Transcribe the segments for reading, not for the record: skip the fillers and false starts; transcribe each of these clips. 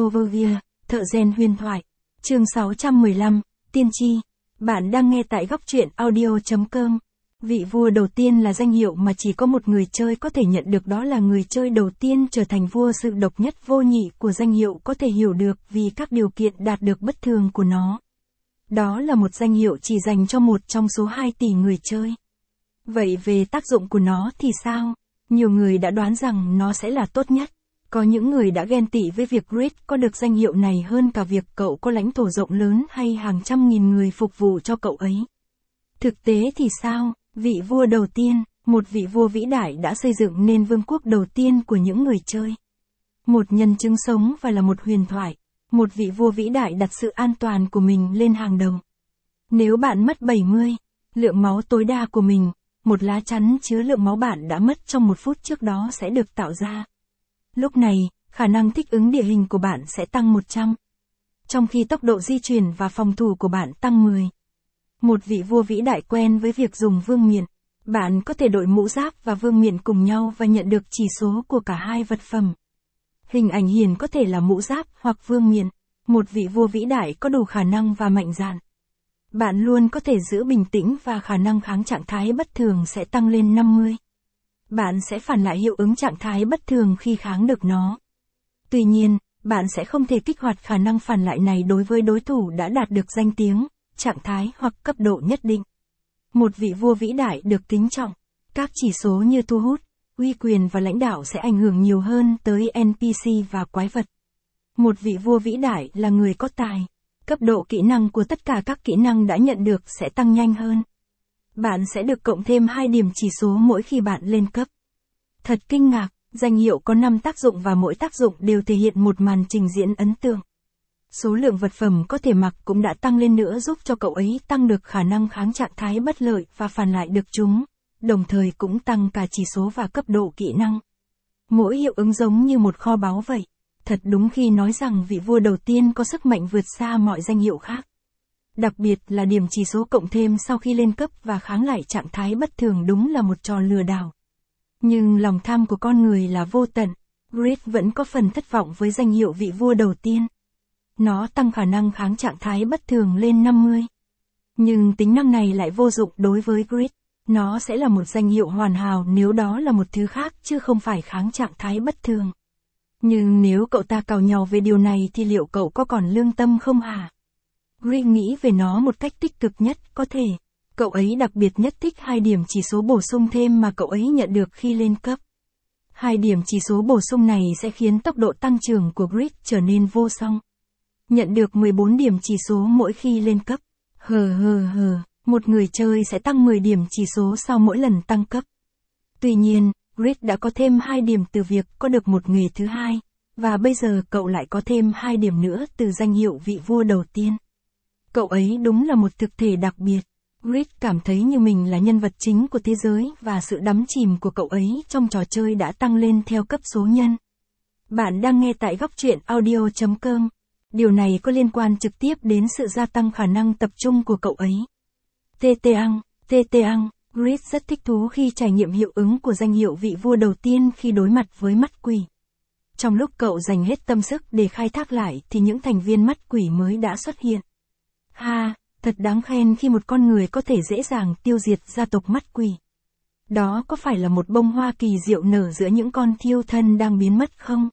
Overview, thợ rèn huyền thoại. Chương 615, tiên tri. Bạn đang nghe tại góc truyện audio.com. Vị vua đầu tiên là danh hiệu mà chỉ có một người chơi có thể nhận được, đó là người chơi đầu tiên trở thành vua. Sự độc nhất vô nhị của danh hiệu có thể hiểu được vì các điều kiện đạt được bất thường của nó. Đó là một danh hiệu chỉ dành cho một trong số 2 tỷ người chơi. Vậy về tác dụng của nó thì sao? Nhiều người đã đoán rằng nó sẽ là tốt nhất. Có những người đã ghen tị với việc Grid có được danh hiệu này hơn cả việc cậu có lãnh thổ rộng lớn hay hàng trăm nghìn người phục vụ cho cậu ấy. Thực tế thì sao? Vị vua đầu tiên, một vị vua vĩ đại đã xây dựng nên vương quốc đầu tiên của những người chơi. Một nhân chứng sống và là một huyền thoại. Một vị vua vĩ đại đặt sự an toàn của mình lên hàng đầu. Nếu bạn mất 70 lượng máu tối đa của mình, một lá chắn chứa lượng máu bạn đã mất trong 1 phút trước đó sẽ được tạo ra. Lúc này, khả năng thích ứng địa hình của bạn sẽ tăng 100. Trong khi tốc độ di chuyển và phòng thủ của bạn tăng 10. Một vị vua vĩ đại quen với việc dùng vương miện. Bạn có thể đội mũ giáp và vương miện cùng nhau và nhận được chỉ số của cả hai vật phẩm. Hình ảnh hiển có thể là mũ giáp hoặc vương miện. Một vị vua vĩ đại có đủ khả năng và mạnh dạn. Bạn luôn có thể giữ bình tĩnh và khả năng kháng trạng thái bất thường sẽ tăng lên 50. Bạn sẽ phản lại hiệu ứng trạng thái bất thường khi kháng được nó. Tuy nhiên, bạn sẽ không thể kích hoạt khả năng phản lại này đối với đối thủ đã đạt được danh tiếng, trạng thái hoặc cấp độ nhất định. Một vị vua vĩ đại được kính trọng. Các chỉ số như thu hút, uy quyền và lãnh đạo sẽ ảnh hưởng nhiều hơn tới NPC và quái vật. Một vị vua vĩ đại là người có tài. Cấp độ kỹ năng của tất cả các kỹ năng đã nhận được sẽ tăng nhanh hơn. Bạn sẽ được cộng thêm 2 điểm chỉ số mỗi khi bạn lên cấp. Thật kinh ngạc, danh hiệu có 5 tác dụng và mỗi tác dụng đều thể hiện một màn trình diễn ấn tượng. Số lượng vật phẩm có thể mặc cũng đã tăng lên nữa, giúp cho cậu ấy tăng được khả năng kháng trạng thái bất lợi và phản lại được chúng, đồng thời cũng tăng cả chỉ số và cấp độ kỹ năng. Mỗi hiệu ứng giống như một kho báu vậy. Thật đúng khi nói rằng vị vua đầu tiên có sức mạnh vượt xa mọi danh hiệu khác. Đặc biệt là điểm chỉ số cộng thêm sau khi lên cấp và kháng lại trạng thái bất thường đúng là một trò lừa đảo. Nhưng lòng tham của con người là vô tận. Grid vẫn có phần thất vọng với danh hiệu vị vua đầu tiên. Nó tăng khả năng kháng trạng thái bất thường lên 50. Nhưng tính năng này lại vô dụng đối với Grid. Nó sẽ là một danh hiệu hoàn hảo nếu đó là một thứ khác chứ không phải kháng trạng thái bất thường. Nhưng nếu cậu ta càu nhàu về điều này thì liệu cậu có còn lương tâm không hả? Grid nghĩ về nó một cách tích cực nhất có thể. Cậu ấy đặc biệt nhất thích 2 điểm chỉ số bổ sung thêm mà cậu ấy nhận được khi lên cấp. 2 điểm chỉ số bổ sung này sẽ khiến tốc độ tăng trưởng của Grid trở nên vô song. Nhận được 14 điểm chỉ số mỗi khi lên cấp. Một người chơi sẽ tăng 10 điểm chỉ số sau mỗi lần tăng cấp. Tuy nhiên, Grid đã có thêm 2 điểm từ việc có được một nghề thứ hai, và bây giờ cậu lại có thêm 2 điểm nữa từ danh hiệu vị vua đầu tiên. Cậu ấy đúng là một thực thể đặc biệt. Grid cảm thấy như mình là nhân vật chính của thế giới và sự đắm chìm của cậu ấy trong trò chơi đã tăng lên theo cấp số nhân. Bạn đang nghe tại góc truyện audio.com. Điều này có liên quan trực tiếp đến sự gia tăng khả năng tập trung của cậu ấy. TT-ang. Grid rất thích thú khi trải nghiệm hiệu ứng của danh hiệu vị vua đầu tiên khi đối mặt với mắt quỷ. Trong lúc cậu dành hết tâm sức để khai thác lại thì những thành viên mắt quỷ mới đã xuất hiện. Thật đáng khen khi một con người có thể dễ dàng tiêu diệt gia tộc mắt quỷ. Đó có phải là một bông hoa kỳ diệu nở giữa những con thiêu thân đang biến mất không?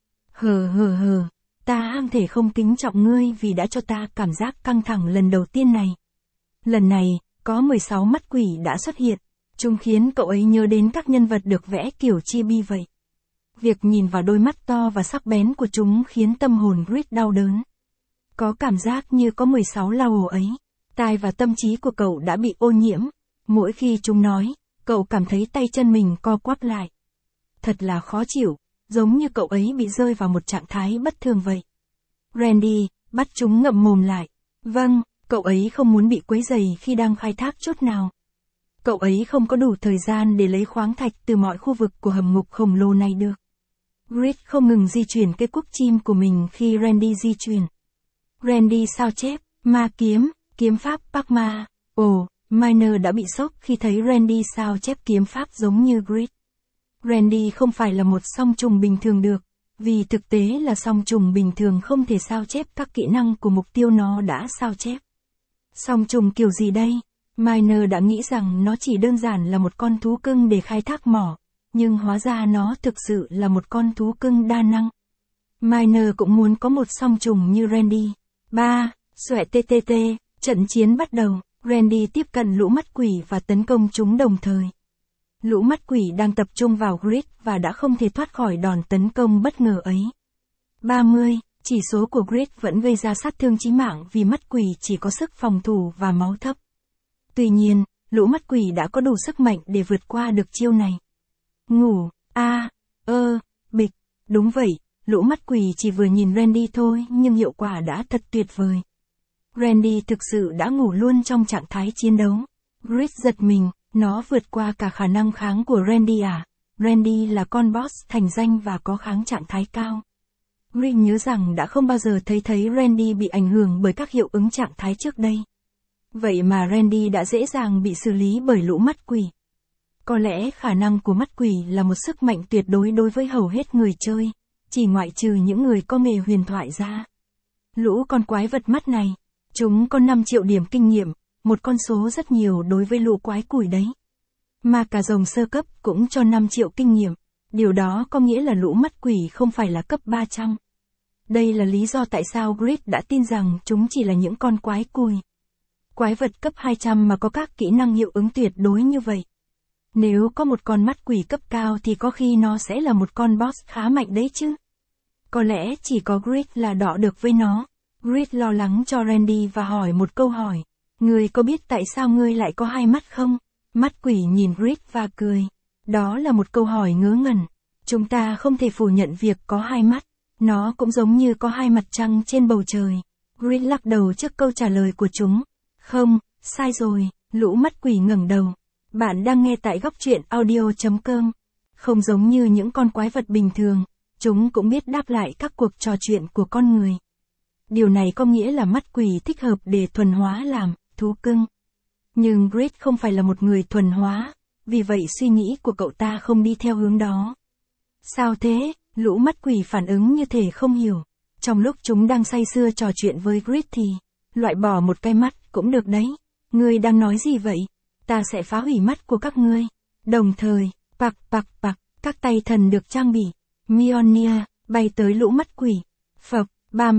Ta không thể không kính trọng ngươi vì đã cho ta cảm giác căng thẳng lần đầu tiên này. Lần này, có 16 mắt quỷ đã xuất hiện. Chúng khiến cậu ấy nhớ đến các nhân vật được vẽ kiểu chibi vậy. Việc nhìn vào đôi mắt to và sắc bén của chúng khiến tâm hồn Grid đau đớn. Có cảm giác như có 16 lao ổ ấy. Tai và tâm trí của cậu đã bị ô nhiễm. Mỗi khi chúng nói, cậu cảm thấy tay chân mình co quắp lại. Thật là khó chịu, giống như cậu ấy bị rơi vào một trạng thái bất thường vậy. Randy, bắt chúng ngậm mồm lại. Vâng, cậu ấy không muốn bị quấy rầy khi đang khai thác chút nào. Cậu ấy không có đủ thời gian để lấy khoáng thạch từ mọi khu vực của hầm ngục khổng lồ này được. Grid không ngừng di chuyển cây cuốc chim của mình khi Randy di chuyển. Randy sao chép, ma kiếm, kiếm pháp Parkma. Miner đã bị sốc khi thấy Randy sao chép kiếm pháp giống như Grid. Randy không phải là một song trùng bình thường được. Vì thực tế là song trùng bình thường không thể sao chép các kỹ năng của mục tiêu nó đã sao chép. Song trùng kiểu gì đây? Miner đã nghĩ rằng nó chỉ đơn giản là một con thú cưng để khai thác mỏ, nhưng hóa ra nó thực sự là một con thú cưng đa năng. Miner cũng muốn có một song trùng như Randy. 3. Xoẹ TTT, trận chiến bắt đầu, Randy tiếp cận lũ mắt quỷ và tấn công chúng đồng thời. Lũ mắt quỷ đang tập trung vào Grid và đã không thể thoát khỏi đòn tấn công bất ngờ ấy. 30. Chỉ số của Grid vẫn gây ra sát thương chí mạng vì mắt quỷ chỉ có sức phòng thủ và máu thấp. Tuy nhiên, lũ mắt quỷ đã có đủ sức mạnh để vượt qua được chiêu này. Ngủ, bịch, đúng vậy, lũ mắt quỷ chỉ vừa nhìn Randy thôi nhưng hiệu quả đã thật tuyệt vời. Randy thực sự đã ngủ luôn trong trạng thái chiến đấu. Grid giật mình, nó vượt qua cả khả năng kháng của Randy à? Randy là con boss thành danh và có kháng trạng thái cao. Grid nhớ rằng đã không bao giờ thấy Randy bị ảnh hưởng bởi các hiệu ứng trạng thái trước đây. Vậy mà Randy đã dễ dàng bị xử lý bởi lũ mắt quỷ. Có lẽ khả năng của mắt quỷ là một sức mạnh tuyệt đối đối với hầu hết người chơi, chỉ ngoại trừ những người có nghề huyền thoại ra. Lũ con quái vật mắt này, chúng có 5 triệu điểm kinh nghiệm, một con số rất nhiều đối với lũ quái củi đấy. Mà cả rồng sơ cấp cũng cho 5 triệu kinh nghiệm, điều đó có nghĩa là lũ mắt quỷ không phải là cấp 300. Đây là lý do tại sao Grid đã tin rằng chúng chỉ là những con quái cùi. Quái vật cấp 200 mà có các kỹ năng hiệu ứng tuyệt đối như vậy. Nếu có một con mắt quỷ cấp cao thì có khi nó sẽ là một con boss khá mạnh đấy chứ. Có lẽ chỉ có Grid là đọ được với nó. Grid lo lắng cho Randy và hỏi một câu hỏi. Ngươi có biết tại sao ngươi lại có 2 mắt không? Mắt quỷ nhìn Grid và cười. Đó là một câu hỏi ngớ ngẩn. Chúng ta không thể phủ nhận việc có 2 mắt. Nó cũng giống như có 2 mặt trăng trên bầu trời. Grid lắc đầu trước câu trả lời của chúng. Không, sai rồi, lũ mắt quỷ ngẩng đầu. Bạn đang nghe tại góc truyện audio.com. Không giống như những con quái vật bình thường, chúng cũng biết đáp lại các cuộc trò chuyện của con người. Điều này có nghĩa là mắt quỷ thích hợp để thuần hóa làm thú cưng. Nhưng Grid không phải là một người thuần hóa, vì vậy suy nghĩ của cậu ta không đi theo hướng đó. Sao thế? Lũ mắt quỷ phản ứng như thể không hiểu. Trong lúc chúng đang say sưa trò chuyện với Grid thì, loại bỏ một cái mắt cũng được đấy. Ngươi đang nói gì vậy? Ta sẽ phá hủy mắt của các ngươi. Đồng thời, các tay thần được trang bị. Mjolnir, bay tới lũ mắt quỷ. Phập, bam,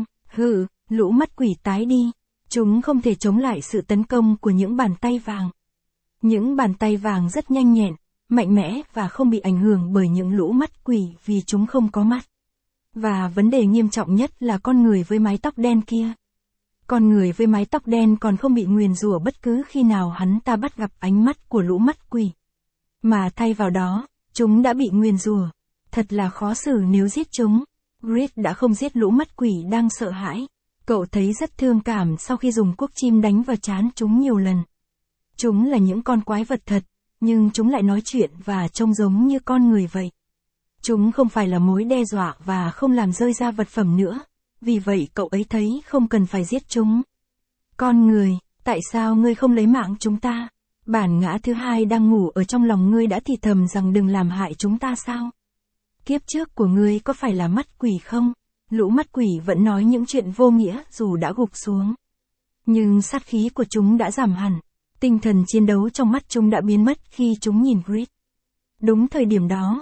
lũ mắt quỷ tái đi. Chúng không thể chống lại sự tấn công của những bàn tay vàng. Những bàn tay vàng rất nhanh nhẹn, mạnh mẽ và không bị ảnh hưởng bởi những lũ mắt quỷ vì chúng không có mắt. Và vấn đề nghiêm trọng nhất là con người với mái tóc đen kia. Con người với mái tóc đen còn không bị nguyền rủa bất cứ khi nào hắn ta bắt gặp ánh mắt của lũ mắt quỷ. Mà thay vào đó, chúng đã bị nguyền rủa. Thật là khó xử nếu giết chúng. Grid đã không giết lũ mắt quỷ đang sợ hãi. Cậu thấy rất thương cảm sau khi dùng cuốc chim đánh vào trán chúng nhiều lần. Chúng là những con quái vật thật, nhưng chúng lại nói chuyện và trông giống như con người vậy. Chúng không phải là mối đe dọa và không làm rơi ra vật phẩm nữa. Vì vậy cậu ấy thấy không cần phải giết chúng. Con người, tại sao ngươi không lấy mạng chúng ta? Bản ngã thứ hai đang ngủ ở trong lòng ngươi đã thì thầm rằng đừng làm hại chúng ta sao? Kiếp trước của ngươi có phải là mắt quỷ không? Lũ mắt quỷ vẫn nói những chuyện vô nghĩa dù đã gục xuống. Nhưng sát khí của chúng đã giảm hẳn. Tinh thần chiến đấu trong mắt chúng đã biến mất khi chúng nhìn Grid. Đúng thời điểm đó,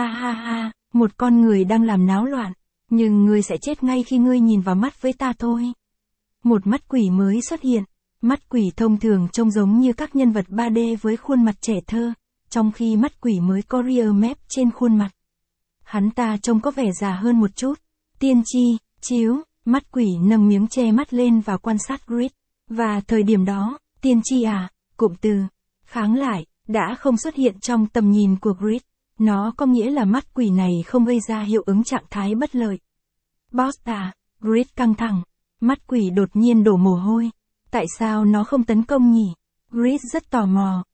một con người đang làm náo loạn. Nhưng ngươi sẽ chết ngay khi ngươi nhìn vào mắt với ta thôi. Một mắt quỷ mới xuất hiện. Mắt quỷ thông thường trông giống như các nhân vật 3D với khuôn mặt trẻ thơ, trong khi mắt quỷ mới có rear map trên khuôn mặt. Hắn ta trông có vẻ già hơn một chút. Tiên tri, chiếu, mắt quỷ nâng miếng che mắt lên và quan sát Grid. Và thời điểm đó, tiên tri cụm từ, kháng lại, đã không xuất hiện trong tầm nhìn của Grid. Nó có nghĩa là mắt quỷ này không gây ra hiệu ứng trạng thái bất lợi. Boss Grid căng thẳng. Mắt quỷ đột nhiên đổ mồ hôi. Tại sao nó không tấn công nhỉ? Grid rất tò mò.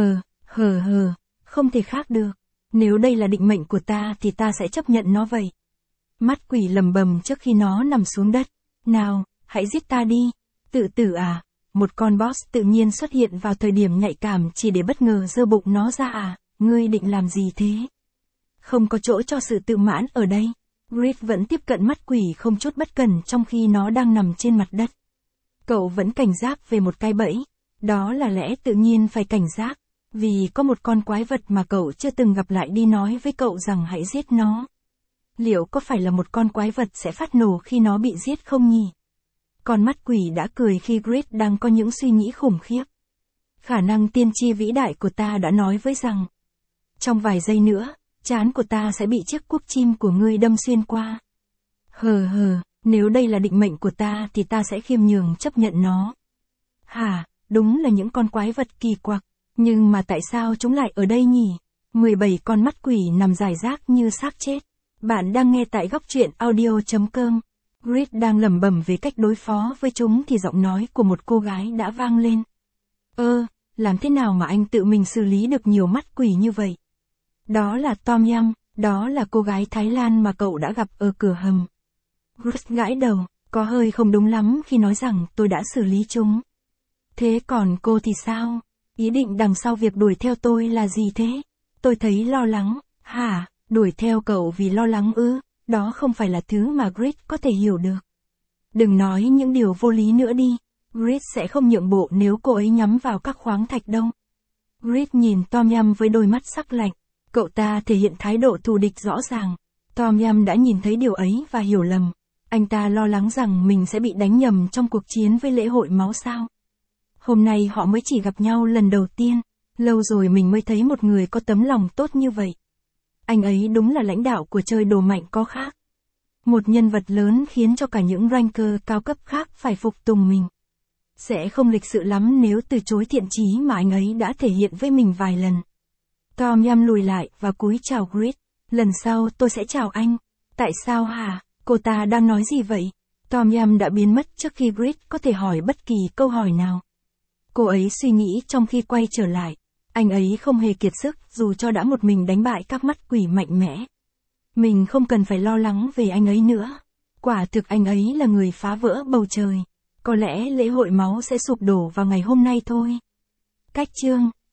Không thể khác được. Nếu đây là định mệnh của ta thì ta sẽ chấp nhận nó vậy. Mắt quỷ lầm bầm trước khi nó nằm xuống đất. Nào, hãy giết ta đi. Tự tử Một con boss tự nhiên xuất hiện vào thời điểm nhạy cảm chỉ để bất ngờ giơ bụng nó ra Ngươi định làm gì thế? Không có chỗ cho sự tự mãn ở đây. Grit vẫn tiếp cận mắt quỷ không chút bất cẩn trong khi nó đang nằm trên mặt đất. Cậu vẫn cảnh giác về một cái bẫy. Đó là lẽ tự nhiên phải cảnh giác. Vì có một con quái vật mà cậu chưa từng gặp lại đi nói với cậu rằng hãy giết nó. Liệu có phải là một con quái vật sẽ phát nổ khi nó bị giết không nhỉ? Con mắt quỷ đã cười khi Grit đang có những suy nghĩ khủng khiếp. Khả năng tiên tri vĩ đại của ta đã nói với rằng, trong vài giây nữa, trán của ta sẽ bị chiếc cuốc chim của ngươi đâm xuyên qua. Nếu đây là định mệnh của ta thì ta sẽ khiêm nhường chấp nhận nó. Hả, đúng là những con quái vật kỳ quặc, nhưng mà tại sao chúng lại ở đây nhỉ? 17 con mắt quỷ nằm rải rác như xác chết. Bạn đang nghe tại góc truyện audio.com. Grit đang lẩm bẩm về cách đối phó với chúng thì giọng nói của một cô gái đã vang lên. Làm thế nào mà anh tự mình xử lý được nhiều mắt quỷ như vậy? Đó là Tom Yum, đó là cô gái Thái Lan mà cậu đã gặp ở cửa hầm. Grit gãi đầu, có hơi không đúng lắm khi nói rằng tôi đã xử lý chúng. Thế còn cô thì sao? Ý định đằng sau việc đuổi theo tôi là gì thế? Tôi thấy lo lắng. Hả, đuổi theo cậu vì lo lắng ư? Đó không phải là thứ mà Grit có thể hiểu được. Đừng nói những điều vô lý nữa đi. Grit sẽ không nhượng bộ nếu cô ấy nhắm vào các khoáng thạch đâu. Grit nhìn Tom Yum với đôi mắt sắc lạnh. Cậu ta thể hiện thái độ thù địch rõ ràng. Tom Yum đã nhìn thấy điều ấy và hiểu lầm. Anh ta lo lắng rằng mình sẽ bị đánh nhầm trong cuộc chiến với lễ hội máu sao. Hôm nay họ mới chỉ gặp nhau lần đầu tiên. Lâu rồi mình mới thấy một người có tấm lòng tốt như vậy. Anh ấy đúng là lãnh đạo của chơi đồ mạnh có khác. Một nhân vật lớn khiến cho cả những ranker cao cấp khác phải phục tùng mình. Sẽ không lịch sự lắm nếu từ chối thiện chí mà anh ấy đã thể hiện với mình vài lần. Tom Yum lùi lại và cúi chào Grit. Lần sau tôi sẽ chào anh. Tại sao hả? Cô ta đang nói gì vậy? Tom Yum đã biến mất trước khi Grit có thể hỏi bất kỳ câu hỏi nào. Cô ấy suy nghĩ trong khi quay trở lại. Anh ấy không hề kiệt sức dù cho đã một mình đánh bại các mắt quỷ mạnh mẽ. Mình không cần phải lo lắng về anh ấy nữa. Quả thực anh ấy là người phá vỡ bầu trời. Có lẽ lễ hội máu sẽ sụp đổ vào ngày hôm nay thôi. Cách chương